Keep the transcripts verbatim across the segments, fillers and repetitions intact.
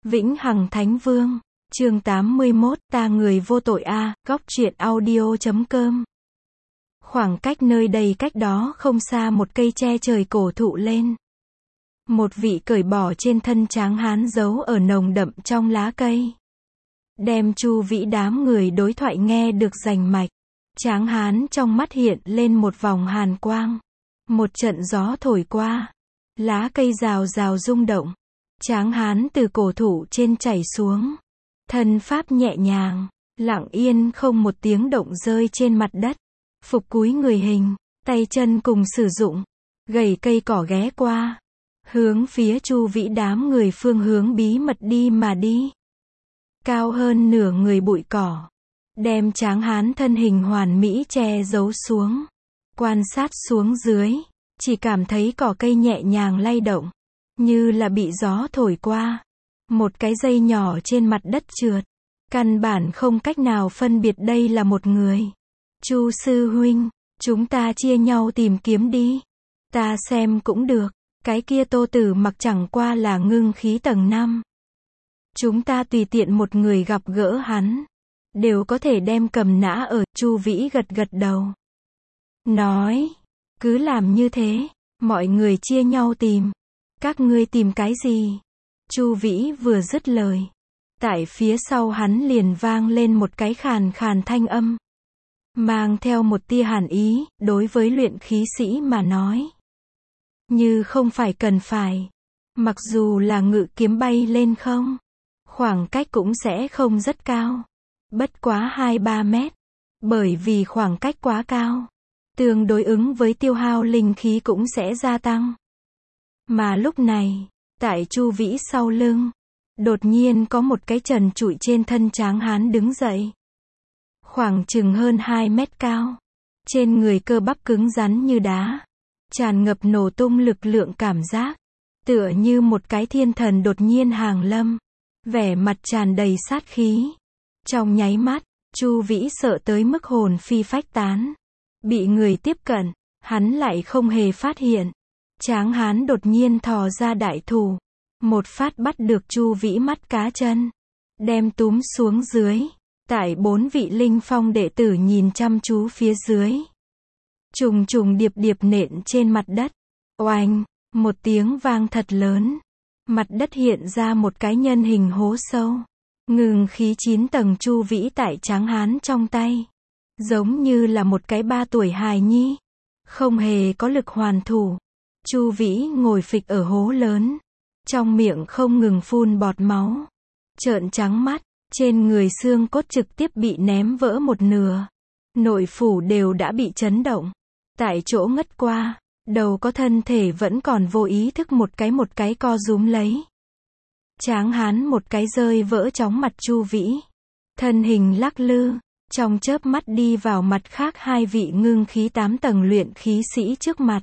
Vĩnh Hằng Thánh Vương, chương tám mươi mốt, ta người vô tội a, góc truyện audio chấm com. Khoảng cách nơi đây cách đó không xa một cây tre trời cổ thụ lên. Một vị cởi bỏ trên thân tráng hán giấu ở nồng đậm trong lá cây. Đem chu vĩ đám người đối thoại nghe được rành mạch. Tráng hán trong mắt hiện lên một vòng hàn quang. Một trận gió thổi qua. Lá cây rào rào rung động. Tráng hán từ cổ thụ trên chảy xuống. Thân pháp nhẹ nhàng, lặng yên không một tiếng động rơi trên mặt đất. Phục cúi người hình, tay chân cùng sử dụng. Gầy cây cỏ ghé qua. Hướng phía chu vĩ đám người phương hướng bí mật đi mà đi. Cao hơn nửa người bụi cỏ. Đem tráng hán thân hình hoàn mỹ che giấu xuống. Quan sát xuống dưới. Chỉ cảm thấy cỏ cây nhẹ nhàng lay động. Như là bị gió thổi qua. Một cái dây nhỏ trên mặt đất trượt. Căn bản không cách nào phân biệt đây là một người. Chu sư huynh, chúng ta chia nhau tìm kiếm đi. Ta xem cũng được. Cái kia Tô Tử Mặc chẳng qua là ngưng khí tầng năm. Chúng ta tùy tiện một người gặp gỡ hắn. Đều có thể đem cầm nã ở. Chu Vĩ gật gật đầu. Nói. Cứ làm như thế. Mọi người chia nhau tìm. Các ngươi tìm cái gì? Chu Vĩ vừa dứt lời. Tại phía sau hắn liền vang lên một cái khàn khàn thanh âm. Mang theo một tia hàn ý, đối với luyện khí sĩ mà nói. Như không phải cần phải. Mặc dù là ngự kiếm bay lên không. Khoảng cách cũng sẽ không rất cao. Bất quá hai ba mét. Bởi vì khoảng cách quá cao. Tương đối ứng với tiêu hao linh khí cũng sẽ gia tăng. Mà lúc này, tại Chu Vĩ sau lưng, đột nhiên có một cái trần trụi trên thân tráng hán đứng dậy. Khoảng chừng hơn hai mét cao. Trên người cơ bắp cứng rắn như đá. Tràn ngập nổ tung lực lượng cảm giác. Tựa như một cái thiên thần đột nhiên hàng lâm. Vẻ mặt tràn đầy sát khí. Trong nháy mắt, Chu Vĩ sợ tới mức hồn phi phách tán. Bị người tiếp cận, hắn lại không hề phát hiện. Tráng hán đột nhiên thò ra đại thủ. Một phát bắt được Chu Vĩ mắt cá chân. Đem túm xuống dưới. Tại bốn vị linh phong đệ tử nhìn chăm chú phía dưới. Trùng trùng điệp điệp nện trên mặt đất. Oanh, một tiếng vang thật lớn. Mặt đất hiện ra một cái nhân hình hố sâu. Ngừng khí chín tầng Chu Vĩ tại tráng hán trong tay. Giống như là một cái ba tuổi hài nhi. Không hề có lực hoàn thủ. Chu Vĩ ngồi phịch ở hố lớn. Trong miệng không ngừng phun bọt máu. Trợn trắng mắt. Trên người xương cốt trực tiếp bị ném vỡ một nửa. Nội phủ đều đã bị chấn động. Tại chỗ ngất qua. Đầu có thân thể vẫn còn vô ý thức một cái một cái co rúm lấy. Tráng hán một cái rơi vỡ chóng mặt Chu Vĩ. Thân hình lắc lư. Trong chớp mắt đi vào mặt khác hai vị ngưng khí tám tầng luyện khí sĩ trước mặt.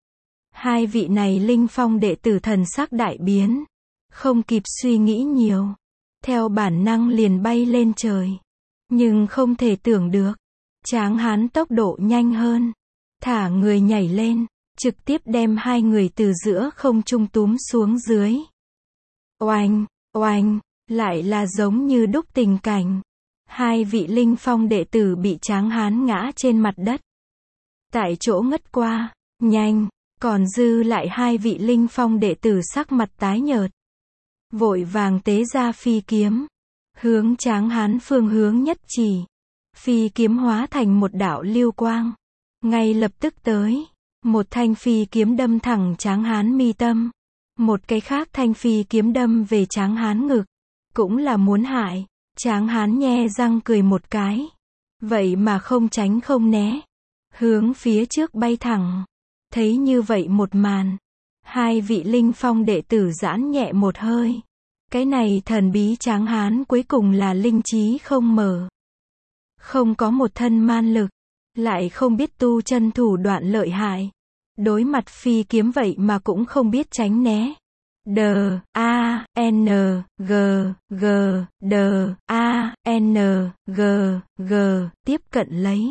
Hai vị này linh phong đệ tử thần sắc đại biến. Không kịp suy nghĩ nhiều. Theo bản năng liền bay lên trời. Nhưng không thể tưởng được. Tráng hán tốc độ nhanh hơn. Thả người nhảy lên. Trực tiếp đem hai người từ giữa không trung túm xuống dưới. Oanh, oanh, lại là giống như đúc tình cảnh. Hai vị linh phong đệ tử bị tráng hán ngã trên mặt đất. Tại chỗ ngất qua, nhanh, còn dư lại hai vị linh phong đệ tử sắc mặt tái nhợt. Vội vàng tế ra phi kiếm. Hướng tráng hán phương hướng nhất chỉ. Phi kiếm hóa thành một đạo lưu quang. Ngay lập tức tới. Một thanh phi kiếm đâm thẳng tráng hán mi tâm. Một cái khác thanh phi kiếm đâm về tráng hán ngực. Cũng là muốn hại. Tráng hán nhe răng cười một cái. Vậy mà không tránh không né. Hướng phía trước bay thẳng. Thấy như vậy một màn. Hai vị linh phong đệ tử giãn nhẹ một hơi. Cái này thần bí tráng hán cuối cùng là linh trí không mở. Không có một thân man lực. Lại không biết tu chân thủ đoạn lợi hại. Đối mặt phi kiếm vậy mà cũng không biết tránh né. D, A, N, G, G, D, A, N, G, G, tiếp cận lấy.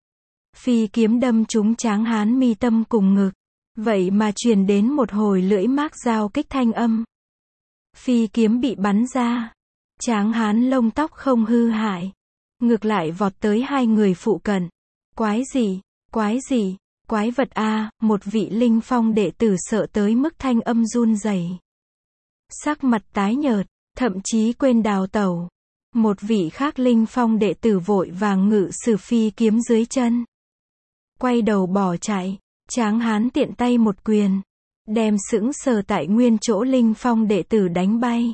Phi kiếm đâm trúng tráng hán mi tâm cùng ngực. Vậy mà truyền đến một hồi lưỡi mác dao kích thanh âm. Phi kiếm bị bắn ra. Tráng hán lông tóc không hư hại. Ngược lại vọt tới hai người phụ cận. Quái gì? Quái gì? Quái vật a, một vị linh phong đệ tử sợ tới mức thanh âm run rẩy. Sắc mặt tái nhợt, thậm chí quên đào tẩu. Một vị khác linh phong đệ tử vội vàng ngự sử phi kiếm dưới chân. Quay đầu bỏ chạy, Tráng hán tiện tay một quyền. Đem sững sờ tại nguyên chỗ linh phong đệ tử đánh bay.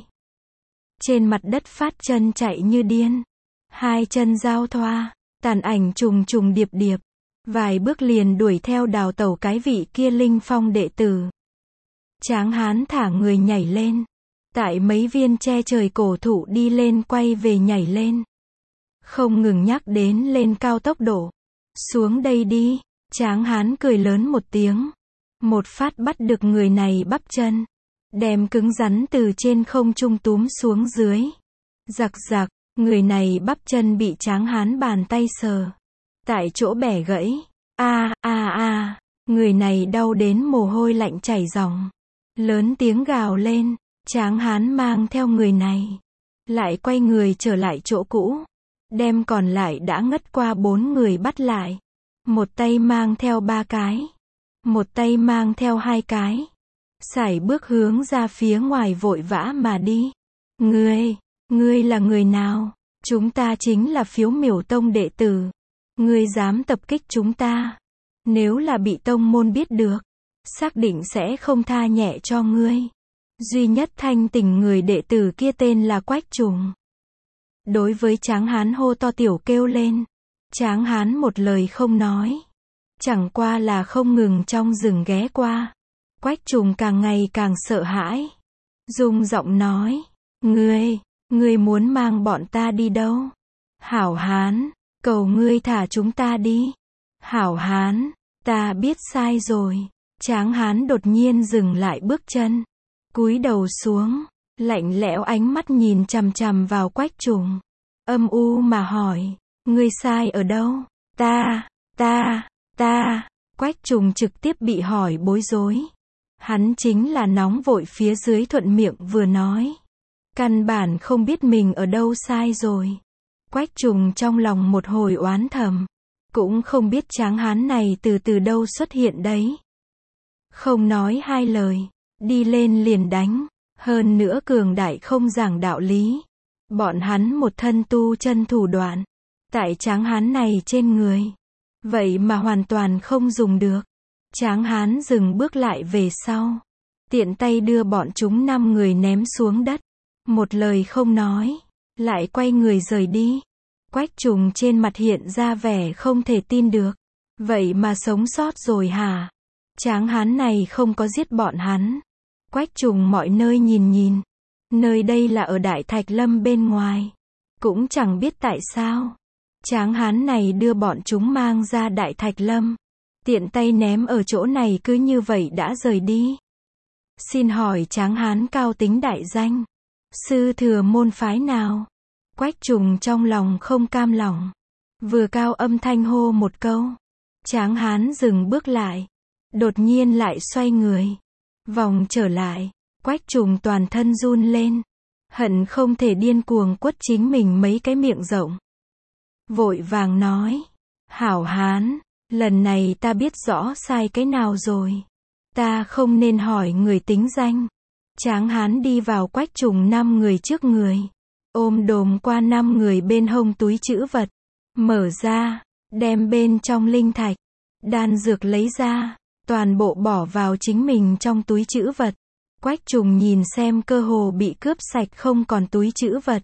Trên mặt đất phát chân chạy như điên. Hai chân giao thoa, tàn ảnh trùng trùng điệp điệp. Vài bước liền đuổi theo đào tẩu cái vị kia linh phong đệ tử. Tráng hán thả người nhảy lên. Tại mấy viên che trời cổ thụ đi lên quay về nhảy lên. Không ngừng nhắc đến lên cao tốc độ. Xuống đây đi, Tráng hán cười lớn một tiếng. Một phát bắt được người này bắp chân. Đem cứng rắn từ trên không trung túm xuống dưới. Giặc giặc, người này bắp chân bị Tráng hán bàn tay sờ. Tại chỗ bẻ gãy. A a a, người này đau đến mồ hôi lạnh chảy ròng. Lớn tiếng gào lên, Tráng hán mang theo người này. Lại quay người trở lại chỗ cũ. Đem còn lại đã ngất qua bốn người bắt lại. Một tay mang theo ba cái. Một tay mang theo hai cái. Sải bước hướng ra phía ngoài vội vã mà đi. Ngươi, ngươi là người nào? Chúng ta chính là Phiếu Miểu Tông đệ tử. Ngươi dám tập kích chúng ta. Nếu là bị tông môn biết được, xác định sẽ không tha nhẹ cho ngươi. Duy nhất thanh tỉnh người đệ tử kia tên là Quách Trùng. Đối với Tráng hán hô to tiểu kêu lên. Tráng hán một lời không nói. Chẳng qua là không ngừng trong rừng ghé qua. Quách Trùng càng ngày càng sợ hãi. Rung giọng nói. Ngươi, ngươi muốn mang bọn ta đi đâu? Hảo hán, cầu ngươi thả chúng ta đi. Hảo hán, ta biết sai rồi. Tráng hán đột nhiên dừng lại bước chân. Cúi đầu xuống, lạnh lẽo ánh mắt nhìn chằm chằm vào Quách Trùng. Âm u mà hỏi. Ngươi sai ở đâu? Ta, ta, ta. Quách Trùng trực tiếp bị hỏi bối rối. Hắn chính là nóng vội phía dưới thuận miệng vừa nói. Căn bản không biết mình ở đâu sai rồi. Quách Trùng trong lòng một hồi oán thầm. Cũng không biết Tráng hán này từ từ đâu xuất hiện đấy. Không nói hai lời. Đi lên liền đánh. Hơn nữa cường đại không giảng đạo lý. Bọn hắn một thân tu chân thủ đoạn. Tại Tráng hán này trên người. Vậy mà hoàn toàn không dùng được. Tráng hán dừng bước lại về sau. Tiện tay đưa bọn chúng năm người ném xuống đất. Một lời không nói. Lại quay người rời đi. Quách Trùng trên mặt hiện ra vẻ không thể tin được. Vậy mà sống sót rồi hả? Tráng hán này không có giết bọn hắn. Quách Trùng mọi nơi nhìn nhìn. Nơi đây là ở Đại Thạch Lâm bên ngoài. Cũng chẳng biết tại sao. Tráng hán này đưa bọn chúng mang ra Đại Thạch Lâm. Tiện tay ném ở chỗ này cứ như vậy đã rời đi. Xin hỏi Tráng hán cao tính đại danh. Sư thừa môn phái nào? Quách Trùng trong lòng không cam lòng. Vừa cao âm thanh hô một câu. Tráng hán dừng bước lại. Đột nhiên lại xoay người. Vòng trở lại. Quách Trùng toàn thân run lên. Hận không thể điên cuồng quất chính mình mấy cái miệng rộng. Vội vàng nói. Hảo hán, lần này ta biết rõ sai cái nào rồi. Ta không nên hỏi người tính danh. Tráng hán đi vào Quách Trùng năm người trước người. Ôm đồm qua năm người bên hông túi trữ vật. Mở ra, đem bên trong linh thạch. Đan dược lấy ra, toàn bộ bỏ vào chính mình trong túi trữ vật. Quách Trùng nhìn xem cơ hồ bị cướp sạch không còn túi trữ vật.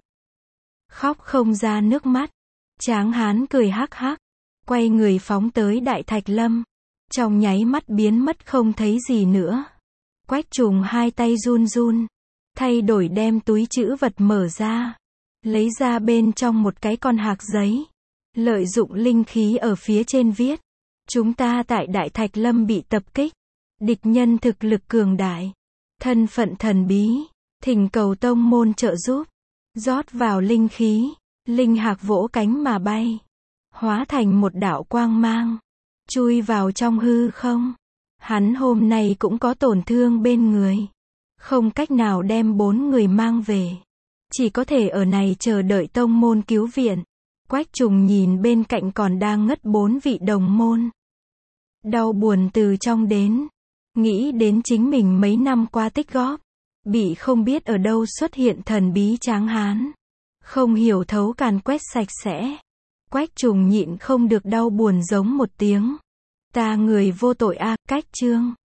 Khóc không ra nước mắt. Tráng hán cười hắc hắc. Quay người phóng tới Đại Thạch Lâm. Trong nháy mắt biến mất không thấy gì nữa. Quách Trùng hai tay run run. Thay đổi đem túi trữ vật mở ra. Lấy ra bên trong một cái con hạc giấy. Lợi dụng linh khí ở phía trên viết. Chúng ta tại Đại Thạch Lâm bị tập kích. Địch nhân thực lực cường đại. Thân phận thần bí. Thỉnh cầu tông môn trợ giúp. Rót vào linh khí. Linh hạc vỗ cánh mà bay. Hóa thành một đạo quang mang. Chui vào trong hư không. Hắn hôm nay cũng có tổn thương bên người. Không cách nào đem bốn người mang về. Chỉ có thể ở này chờ đợi tông môn cứu viện. Quách Trùng nhìn bên cạnh còn đang ngất bốn vị đồng môn. Đau buồn từ trong đến. Nghĩ đến chính mình mấy năm qua tích góp. Bị không biết ở đâu xuất hiện thần bí tráng hán. Không hiểu thấu càn quét sạch sẽ. Quách Trùng nhịn không được đau buồn giống một tiếng. Ta người vô tội a, Cách Chương.